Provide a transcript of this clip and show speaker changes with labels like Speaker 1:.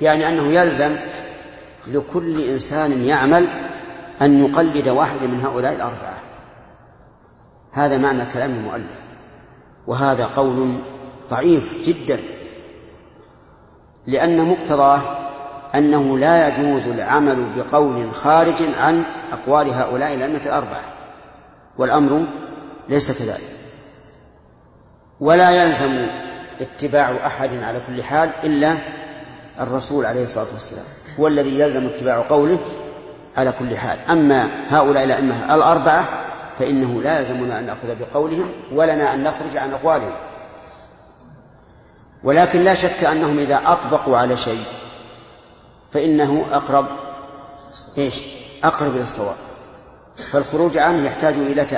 Speaker 1: يعني أنه يلزم لكل إنسان يعمل أن يقلد واحد من هؤلاء الأربعة. هذا معنى كلام المؤلف، وهذا قول ضعيف جدا، لأن مقتضاه أنه لا يجوز العمل بقول خارج عن أقوال هؤلاء الأئمة الأربعة، والأمر ليس كذلك. ولا يلزم اتباع أحد على كل حال إلا الرسول عليه الصلاة والسلام، هو الذي يلزم اتباع قوله على كل حال. أما هؤلاء الأئمة الأربعة فإنه لا يلزمنا أن نأخذ بقولهم ولنا أن نخرج عن أقوالهم، ولكن لا شك أنهم إذا أطبقوا على شيء فإنه أقرب إلى الصواب، فالخروج عنه يحتاج